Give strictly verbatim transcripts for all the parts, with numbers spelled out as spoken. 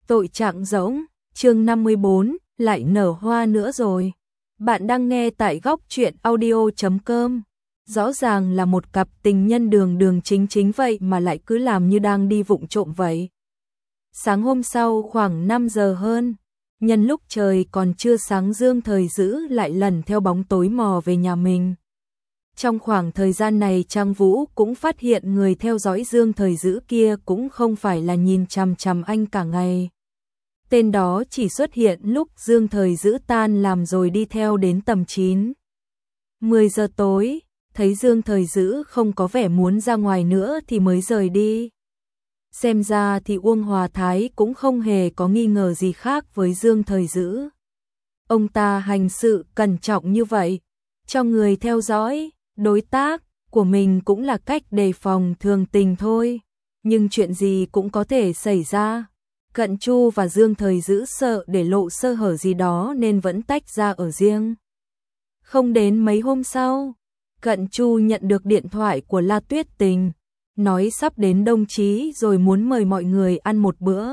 Tội trạng rỗng, chương năm mươi bốn, lại nở hoa nữa rồi. Bạn đang nghe tại góc truyện audio chấm com. Rõ ràng là một cặp tình nhân đường đường chính chính vậy mà lại cứ làm như đang đi vụng trộm vậy. Sáng hôm sau khoảng năm giờ hơn, nhân lúc trời còn chưa sáng Dương Thời Dữ lại lần theo bóng tối mò về nhà mình. Trong khoảng thời gian này Trang Vũ cũng phát hiện người theo dõi Dương Thời Dữ kia cũng không phải là nhìn chằm chằm anh cả ngày. Tên đó chỉ xuất hiện lúc Dương Thời Dữ tan làm rồi đi theo đến tầm chín, mười giờ tối, thấy Dương Thời Dữ không có vẻ muốn ra ngoài nữa thì mới rời đi. Xem ra thì Uông Hòa Thái cũng không hề có nghi ngờ gì khác với Dương Thời Dữ. Ông ta hành sự cẩn trọng như vậy, cho người theo dõi, đối tác của mình cũng là cách đề phòng thường tình thôi, nhưng chuyện gì cũng có thể xảy ra. Cận Chu và Dương Thời Dữ sợ để lộ sơ hở gì đó nên vẫn tách ra ở riêng. Không đến mấy hôm sau, Cận Chu nhận được điện thoại của La Tuyết Tình, nói sắp đến Đông Chí rồi muốn mời mọi người ăn một bữa.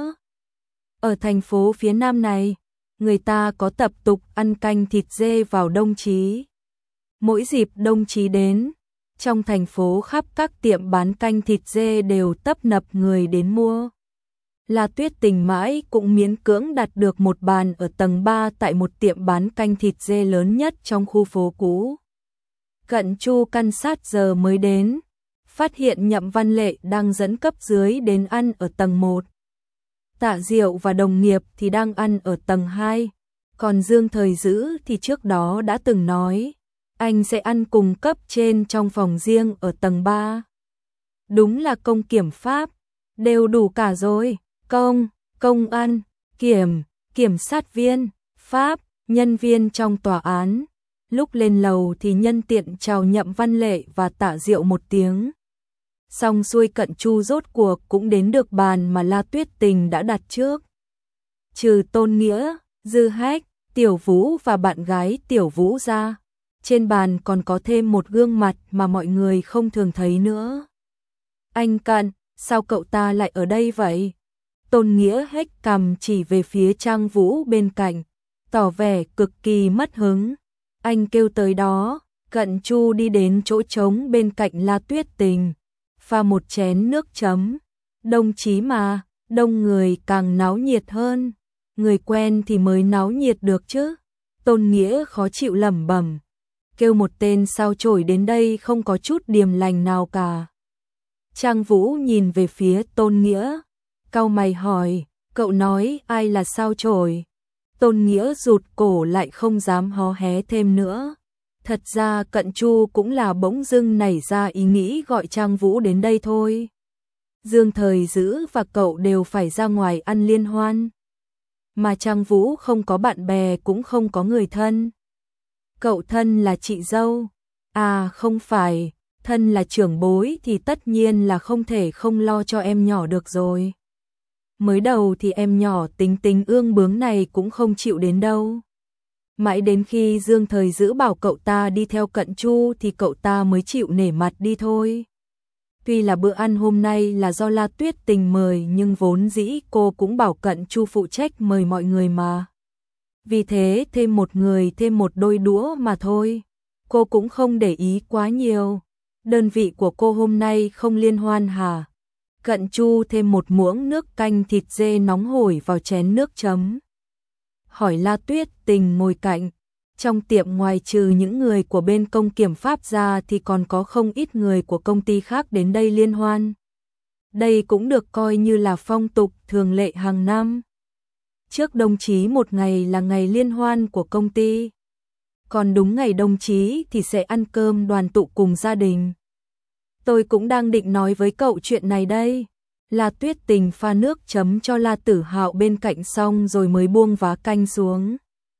Ở thành phố phía Nam này, người ta có tập tục ăn canh thịt dê vào Đông Chí. Mỗi dịp Đông Chí đến, trong thành phố khắp các tiệm bán canh thịt dê đều tấp nập người đến mua. La Tuyết Tình mãi cũng miễn cưỡng đặt được một bàn ở tầng ba tại một tiệm bán canh thịt dê lớn nhất trong khu phố cũ. Cận Chu căn sát giờ mới đến, phát hiện Nhậm Văn Lệ đang dẫn cấp dưới đến ăn ở tầng một. Tạ Diệu và đồng nghiệp thì đang ăn ở tầng hai, còn Dương Thời Dữ thì trước đó đã từng nói, anh sẽ ăn cùng cấp trên trong phòng riêng ở tầng ba. Đúng là công kiểm pháp, đều đủ cả rồi, công, công an, kiểm, kiểm sát viên, pháp, nhân viên trong tòa án. Lúc lên lầu thì nhân tiện chào Nhậm Văn Lệ và Tạ Diệu một tiếng. Xong xuôi Cận Chu rốt cuộc cũng đến được bàn mà La Tuyết Tình đã đặt trước. Trừ Tôn Nghĩa, Dư Hách, Tiểu Vũ và bạn gái Tiểu Vũ ra, trên bàn còn có thêm một gương mặt mà mọi người không thường thấy nữa. Anh Cận, sao cậu ta lại ở đây vậy? Tôn Nghĩa hếch cằm chỉ về phía Trang Vũ bên cạnh, tỏ vẻ cực kỳ mất hứng. Anh kêu tới đó, Cận Chu đi đến chỗ trống bên cạnh La Tuyết Tình, pha một chén nước chấm. Đông Chí mà, đông người càng náo nhiệt hơn, người quen thì mới náo nhiệt được chứ. Tôn Nghĩa khó chịu lẩm bẩm, kêu một tên sao chổi đến đây không có chút điềm lành nào cả. Trang Vũ nhìn về phía Tôn Nghĩa, cau mày hỏi, cậu nói ai là sao chổi? Tôn Nghĩa rụt cổ lại không dám hó hé thêm nữa. Thật ra Cận Chu cũng là bỗng dưng nảy ra ý nghĩ gọi Trang Vũ đến đây thôi. Dương Thời Dữ và cậu đều phải ra ngoài ăn liên hoan, mà Trang Vũ không có bạn bè cũng không có người thân. Cậu thân là chị dâu? À không phải, thân là trưởng bối thì tất nhiên là không thể không lo cho em nhỏ được rồi. Mới đầu thì em nhỏ tính tính ương bướng này cũng không chịu đến đâu. Mãi đến khi Dương Thời Dữ bảo cậu ta đi theo Cận Chu thì cậu ta mới chịu nể mặt đi thôi. Tuy là bữa ăn hôm nay là do La Tuyết Tình mời nhưng vốn dĩ cô cũng bảo Cận Chu phụ trách mời mọi người mà. Vì thế thêm một người thêm một đôi đũa mà thôi. Cô cũng không để ý quá nhiều. Đơn vị của cô hôm nay không liên hoan hả? Cận Chu thêm một muỗng nước canh thịt dê nóng hổi vào chén nước chấm, hỏi La Tuyết Tình ngồi cạnh. Trong tiệm ngoài trừ những người của bên công kiểm pháp ra thì còn có không ít người của công ty khác đến đây liên hoan. Đây cũng được coi như là phong tục thường lệ hàng năm. Trước Đông Chí một ngày là ngày liên hoan của công ty, còn đúng ngày Đông Chí thì sẽ ăn cơm đoàn tụ cùng gia đình. Tôi cũng đang định nói với cậu chuyện này đây. La Tuyết Tình pha nước chấm cho La Tử Hạo bên cạnh xong rồi mới buông vá canh xuống.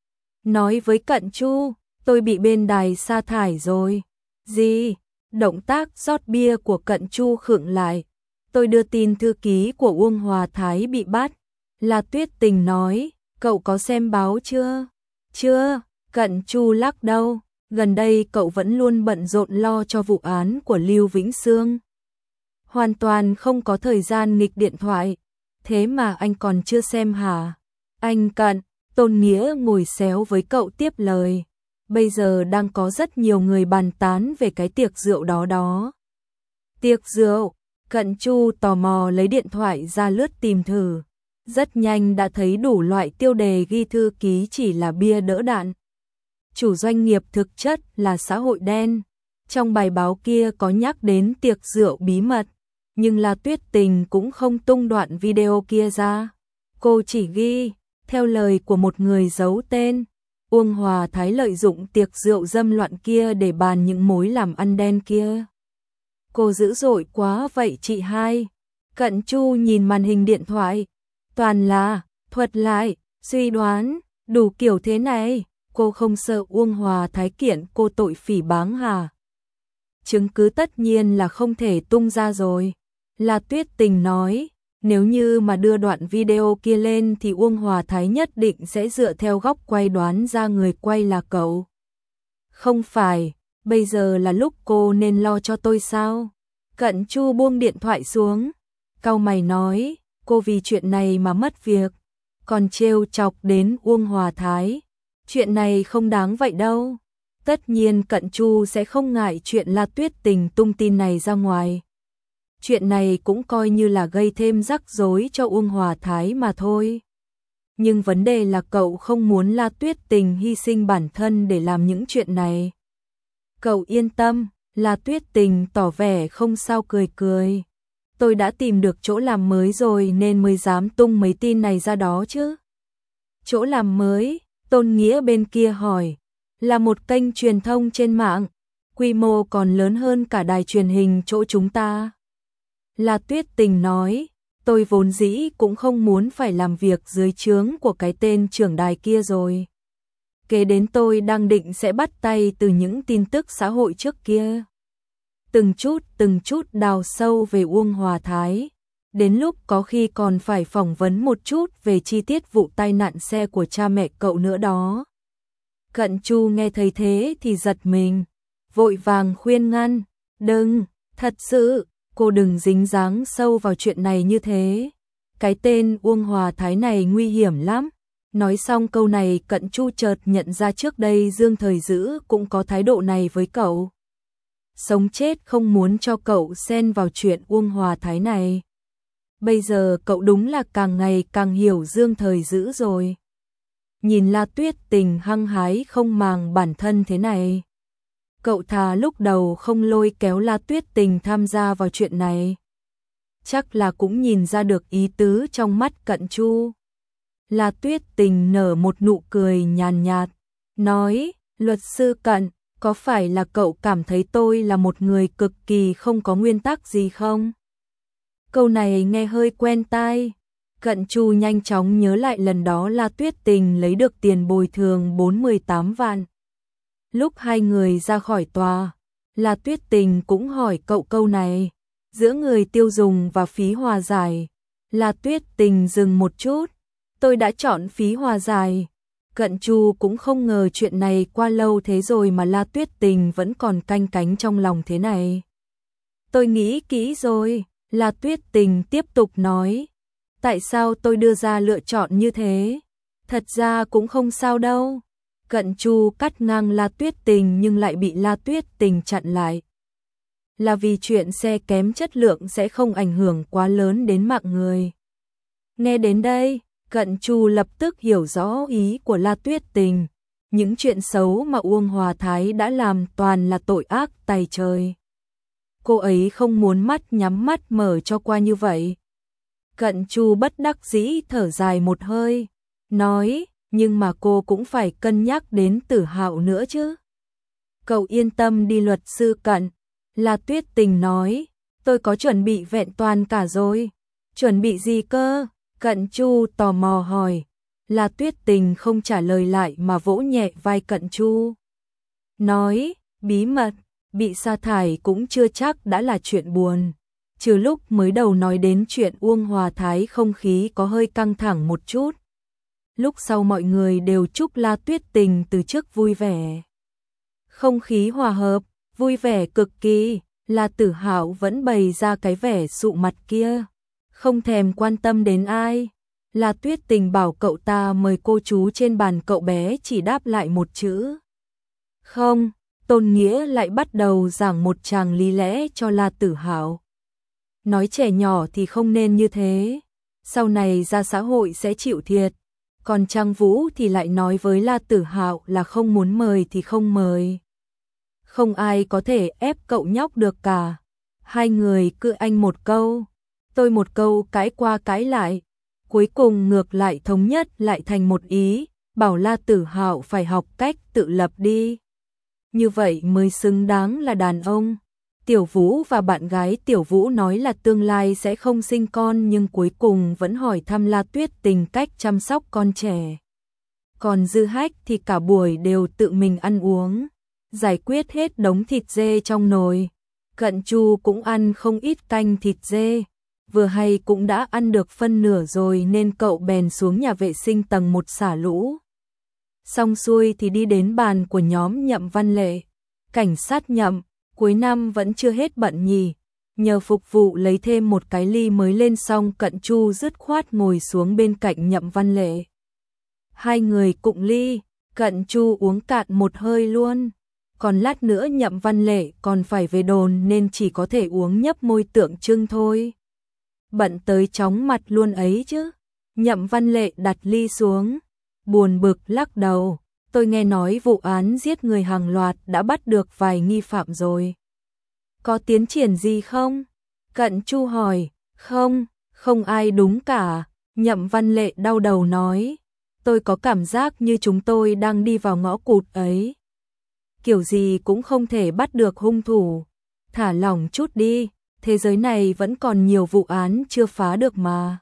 Nói với Cận Chu, tôi bị bên đài sa thải rồi. Gì? Động tác rót bia của Cận Chu khựng lại. Tôi đưa tin thư ký của Uông Hòa Thái bị bắt. La Tuyết Tình nói, cậu có xem báo chưa? Chưa, Cận Chu lắc đầu. Gần đây cậu vẫn luôn bận rộn lo cho vụ án của Lưu Vĩnh Sương. Hoàn toàn không có thời gian nghịch điện thoại. thế mà anh còn chưa xem hả? Anh Cận, Tôn Nghĩa ngồi xéo với cậu tiếp lời. Bây giờ đang có rất nhiều người bàn tán về cái tiệc rượu đó đó. Tiệc rượu, Cận Chu tò mò lấy điện thoại ra lướt tìm thử. Rất nhanh đã thấy đủ loại tiêu đề ghi thư ký chỉ là bia đỡ đạn. Chủ doanh nghiệp thực chất là xã hội đen. Trong bài báo kia có nhắc đến tiệc rượu bí mật, nhưng La Tuyết Tình cũng không tung đoạn video kia ra. Cô chỉ ghi, theo lời của một người giấu tên, Uông Hòa Thái lợi dụng tiệc rượu dâm loạn kia để bàn những mối làm ăn đen kia. Cô dữ dội quá vậy chị hai. Cận Chu nhìn màn hình điện thoại, toàn là thuật lại, suy đoán, đủ kiểu thế này, cô không sợ Uông Hòa Thái kiện cô tội phỉ báng hả? Chứng cứ tất nhiên là không thể tung ra rồi. La Tuyết Tình nói, nếu như mà đưa đoạn video kia lên thì Uông Hòa Thái nhất định sẽ dựa theo góc quay đoán ra người quay là cậu. Không phải, bây giờ là lúc cô nên lo cho tôi sao? Cận Chu buông điện thoại xuống, cau mày nói, cô vì chuyện này mà mất việc, còn trêu chọc đến Uông Hòa Thái. Chuyện này không đáng vậy đâu. Tất nhiên Cận Chu sẽ không ngại chuyện La Tuyết Tình tung tin này ra ngoài. Chuyện này cũng coi như là gây thêm rắc rối cho Uông Hòa Thái mà thôi. Nhưng vấn đề là cậu không muốn La Tuyết Tình hy sinh bản thân để làm những chuyện này. Cậu yên tâm, La Tuyết Tình tỏ vẻ không sao cười cười. Tôi đã tìm được chỗ làm mới rồi nên mới dám tung mấy tin này ra đó chứ. Chỗ làm mới, Tôn Nghĩa bên kia hỏi, là một kênh truyền thông trên mạng, quy mô còn lớn hơn cả đài truyền hình chỗ chúng ta. La Tuyết Tình nói, tôi vốn dĩ cũng không muốn phải làm việc dưới trướng của cái tên trưởng đài kia rồi. Kế đến tôi đang định sẽ bắt tay từ những tin tức xã hội trước kia. Từng chút từng chút đào sâu về Uông Hòa Thái. Đến lúc có khi còn phải phỏng vấn một chút về chi tiết vụ tai nạn xe của cha mẹ cậu nữa đó. Cận Chu nghe thấy thế thì giật mình, vội vàng khuyên ngăn, đừng, thật sự, cô đừng dính dáng sâu vào chuyện này như thế. Cái tên Uông Hòa Thái này nguy hiểm lắm. Nói xong câu này Cận Chu chợt nhận ra trước đây Dương Thời Dữ cũng có thái độ này với cậu. Sống chết không muốn cho cậu xen vào chuyện Uông Hòa Thái này. Bây giờ cậu đúng là càng ngày càng hiểu Dương Thời Dữ rồi. Nhìn La Tuyết Tình hăng hái không màng bản thân thế này, cậu thà lúc đầu không lôi kéo La Tuyết Tình tham gia vào chuyện này. Chắc là cũng nhìn ra được ý tứ trong mắt Cận Chu. La Tuyết Tình nở một nụ cười nhàn nhạt, nói, luật sư Cận, có phải là cậu cảm thấy tôi là một người cực kỳ không có nguyên tắc gì không? Câu này nghe hơi quen tai. Cận Chu nhanh chóng nhớ lại lần đó La Tuyết Tình lấy được tiền bồi thường bốn mươi tám vạn. Lúc hai người ra khỏi tòa, La Tuyết Tình cũng hỏi cậu câu này. Giữa người tiêu dùng và phí hòa giải, La Tuyết Tình dừng một chút. Tôi đã chọn phí hòa giải. Cận Chu cũng không ngờ chuyện này qua lâu thế rồi mà La Tuyết Tình vẫn còn canh cánh trong lòng thế này. Tôi nghĩ kỹ rồi, La Tuyết Tình tiếp tục nói. Tại sao tôi đưa ra lựa chọn như thế? Thật ra cũng không sao đâu. Cận Chu cắt ngang La Tuyết Tình nhưng lại bị La Tuyết Tình chặn lại. Là vì chuyện xe kém chất lượng sẽ không ảnh hưởng quá lớn đến mạng người. Nghe đến đây, Cận Chu lập tức hiểu rõ ý của La Tuyết Tình. Những chuyện xấu mà Uông Hòa Thái đã làm toàn là tội ác tày trời. Cô ấy không muốn mắt nhắm mắt mở cho qua như vậy. Cận Chu bất đắc dĩ thở dài một hơi, nói, nhưng mà cô cũng phải cân nhắc đến Tử Hạo nữa chứ. Cậu yên tâm đi luật sư Cận. La Tuyết Tình nói, tôi có chuẩn bị vẹn toàn cả rồi. Chuẩn bị gì cơ? Cận Chu tò mò hỏi. La Tuyết Tình không trả lời lại mà vỗ nhẹ vai Cận Chu. Nói, bí mật, bị sa thải cũng chưa chắc đã là chuyện buồn. Trừ lúc mới đầu nói đến chuyện Uông Hòa Thái không khí có hơi căng thẳng một chút. Lúc sau mọi người đều chúc La Tuyết Tình từ chức vui vẻ. Không khí hòa hợp, vui vẻ cực kỳ, La Tử Hạo vẫn bày ra cái vẻ sụ mặt kia. không thèm quan tâm đến ai. La Tuyết Tình bảo cậu ta mời cô chú trên bàn, cậu bé chỉ đáp lại một chữ. Không, Tôn Nghĩa lại bắt đầu giảng một tràng lý lẽ cho La Tử Hạo. Nói trẻ nhỏ thì không nên như thế, sau này ra xã hội sẽ chịu thiệt. Còn Trang Vũ thì lại nói với La Tử Hạo là không muốn mời thì không mời. Không ai có thể ép cậu nhóc được cả. Hai người cứ anh một câu, tôi một câu, cãi qua cãi lại. Cuối cùng ngược lại thống nhất lại thành một ý, bảo La Tử Hạo phải học cách tự lập đi. Như vậy mới xứng đáng là đàn ông. Tiểu Vũ và bạn gái Tiểu Vũ nói là tương lai sẽ không sinh con, nhưng cuối cùng vẫn hỏi thăm La Tuyết Tình cách chăm sóc con trẻ. Còn Dư Hách thì cả buổi đều tự mình ăn uống, giải quyết hết đống thịt dê trong nồi. Cận Chu cũng ăn không ít canh thịt dê, vừa hay cũng đã ăn được phân nửa rồi nên cậu bèn xuống nhà vệ sinh tầng một xả lũ. Xong xuôi thì đi đến bàn của nhóm Nhậm Văn Lệ. Cảnh sát Nhậm, cuối năm vẫn chưa hết bận nhỉ, nhờ phục vụ lấy thêm một cái ly mới lên xong Cận Chu dứt khoát ngồi xuống bên cạnh Nhậm Văn Lệ. Hai người cụng ly, Cận Chu uống cạn một hơi luôn. Còn lát nữa Nhậm Văn Lệ còn phải về đồn nên chỉ có thể uống nhấp môi tượng trưng thôi. Bận tới chóng mặt luôn ấy chứ. Nhậm Văn Lệ đặt ly xuống, buồn bực lắc đầu. Tôi nghe nói vụ án giết người hàng loạt đã bắt được vài nghi phạm rồi. Có tiến triển gì không? Cận Chu hỏi. Không, không ai đúng cả. Nhậm Văn Lệ đau đầu nói. Tôi có cảm giác như chúng tôi đang đi vào ngõ cụt ấy. Kiểu gì cũng không thể bắt được hung thủ. Thả lỏng chút đi, thế giới này vẫn còn nhiều vụ án chưa phá được mà.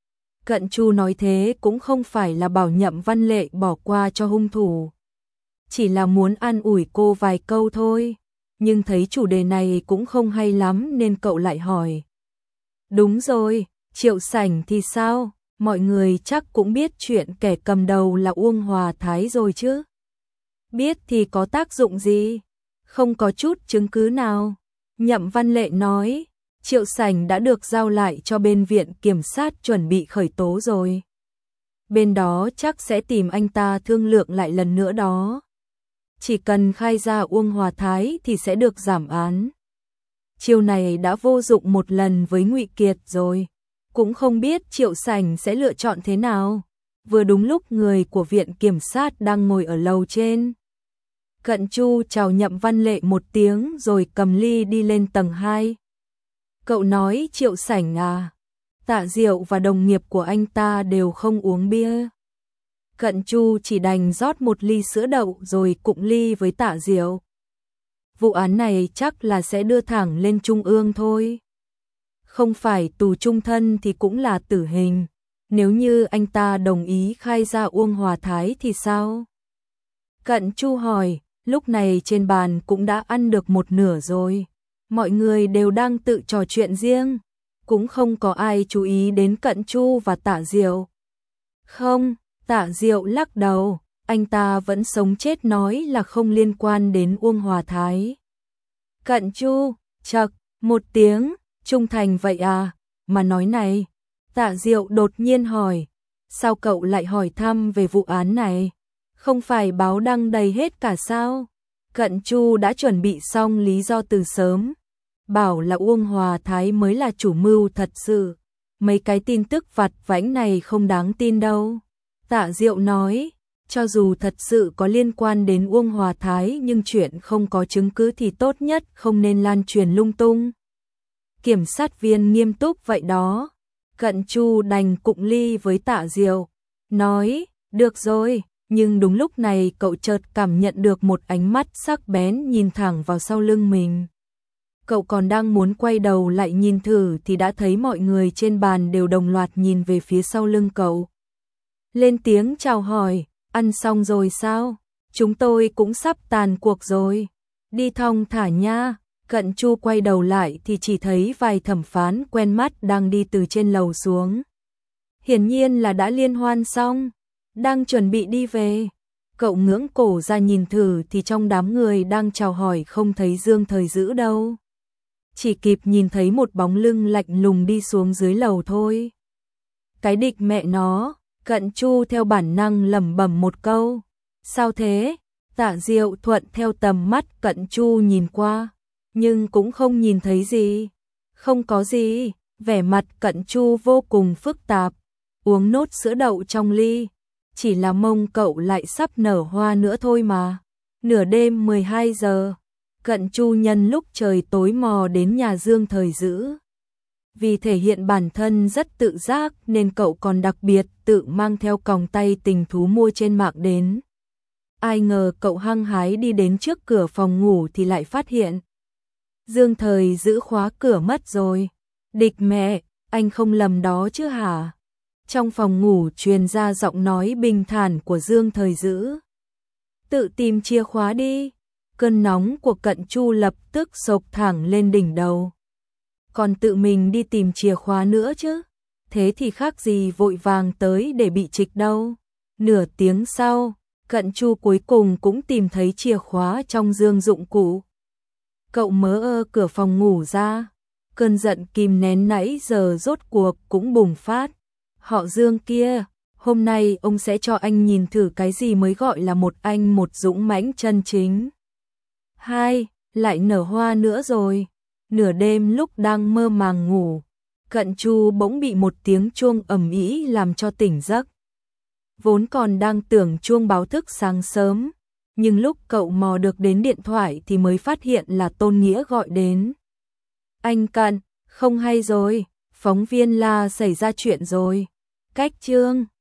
Cận Chu nói thế cũng không phải là bảo Nhậm Văn Lệ bỏ qua cho hung thủ, chỉ là muốn an ủi cô vài câu thôi. Nhưng thấy chủ đề này cũng không hay lắm nên cậu lại hỏi. Đúng rồi, Triệu Sảnh thì sao? Mọi người chắc cũng biết chuyện kẻ cầm đầu là Uông Hòa Thái rồi chứ? Biết thì có tác dụng gì? Không có chút chứng cứ nào. Nhậm Văn Lệ nói, Triệu Sảnh đã được giao lại cho bên viện kiểm sát chuẩn bị khởi tố rồi. Bên đó chắc sẽ tìm anh ta thương lượng lại lần nữa đó. Chỉ cần khai ra Uông Hòa Thái thì sẽ được giảm án. Chiêu này đã vô dụng một lần với Ngụy Kiệt rồi. Cũng không biết Triệu Sảnh sẽ lựa chọn thế nào. Vừa đúng lúc người của viện kiểm sát đang ngồi ở lầu trên. Cận Chu chào Nhậm Văn Lệ một tiếng rồi cầm ly đi lên tầng hai. Cậu nói Triệu Sảnh à? Tạ Diệu và đồng nghiệp của anh ta đều không uống bia. Cận Chu chỉ đành rót một ly sữa đậu rồi cụng ly với Tạ Diệu. Vụ án này chắc là sẽ đưa thẳng lên trung ương thôi. Không phải tù chung thân thì cũng là tử hình. Nếu như anh ta đồng ý khai ra Uông Hòa Thái thì sao? Cận Chu hỏi, lúc này trên bàn cũng đã ăn được một nửa rồi. Mọi người đều đang tự trò chuyện riêng. Cũng không có ai chú ý đến Cận Chu và Tạ Diệu. Không, Tạ Diệu lắc đầu, anh ta vẫn sống chết nói là không liên quan đến Uông Hòa Thái. Cận Chu, chậc, một tiếng, trung thành vậy à, mà nói này. Tạ Diệu đột nhiên hỏi, sao cậu lại hỏi thăm về vụ án này? Không phải báo đăng đầy hết cả sao? Cận Chu đã chuẩn bị xong lý do từ sớm. Bảo là Uông Hòa Thái mới là chủ mưu thật sự. Mấy cái tin tức vặt vãnh này không đáng tin đâu. Tạ Diệu nói, cho dù thật sự có liên quan đến Uông Hòa Thái nhưng chuyện không có chứng cứ thì tốt nhất không nên lan truyền lung tung. Kiểm sát viên nghiêm túc vậy đó. Cận Chu đành cụng ly với Tạ Diệu. Nói, được rồi, nhưng đúng lúc này cậu chợt cảm nhận được một ánh mắt sắc bén nhìn thẳng vào sau lưng mình. Cậu còn đang muốn quay đầu lại nhìn thử thì đã thấy mọi người trên bàn đều đồng loạt nhìn về phía sau lưng cậu. Lên tiếng chào hỏi, ăn xong rồi sao? Chúng tôi cũng sắp tàn cuộc rồi. Đi thong thả nha. Cận Chu quay đầu lại thì chỉ thấy vài thẩm phán quen mắt đang đi từ trên lầu xuống. Hiển nhiên là đã liên hoan xong, đang chuẩn bị đi về. Cậu ngưỡng cổ ra nhìn thử thì trong đám người đang chào hỏi không thấy Dương Thời Dữ đâu. chỉ kịp nhìn thấy một bóng lưng lạnh lùng đi xuống dưới lầu thôi. Cái địch mẹ nó, Cận Chu theo bản năng lẩm bẩm một câu. Sao thế? Tạ Diệu thuận theo tầm mắt Cận Chu nhìn qua, nhưng cũng không nhìn thấy gì. Không có gì, vẻ mặt Cận Chu vô cùng phức tạp. Uống nốt sữa đậu trong ly, chỉ là mông cậu lại sắp nở hoa nữa thôi mà. Nửa đêm mười hai giờ, Cận Chu nhân lúc trời tối mò đến nhà Dương Thời Dữ. Vì thể hiện bản thân rất tự giác nên cậu còn đặc biệt tự mang theo còng tay tình thú mua trên mạng đến. Ai ngờ cậu hăng hái đi đến trước cửa phòng ngủ thì lại phát hiện Dương Thời Dữ khóa cửa mất rồi. Địch mẹ, anh không lầm đó chứ hả? Trong phòng ngủ truyền ra giọng nói bình thản của Dương Thời Dữ. Tự tìm chìa khóa đi. Cơn nóng của Cận Chu lập tức sộc thẳng lên đỉnh đầu. Còn tự mình đi tìm chìa khóa nữa chứ? Thế thì khác gì vội vàng tới để bị trịch đâu. Nửa tiếng sau, Cận Chu cuối cùng cũng tìm thấy chìa khóa trong dương dụng cụ. Cậu mớ ơ cửa phòng ngủ ra. Cơn giận kìm nén nãy giờ rốt cuộc cũng bùng phát. Họ Dương kia, hôm nay ông sẽ cho anh nhìn thử cái gì mới gọi là một anh một dũng mãnh chân chính. Hai, lại nở hoa nữa rồi. Nửa đêm lúc đang mơ màng ngủ, Cận Chu bỗng bị một tiếng chuông ầm ĩ làm cho tỉnh giấc. Vốn còn đang tưởng chuông báo thức sáng sớm, nhưng lúc cậu mò được đến điện thoại thì mới phát hiện là Tôn Nghĩa gọi đến. Anh Cận, không hay rồi, phóng viên là xảy ra chuyện rồi. Cách chương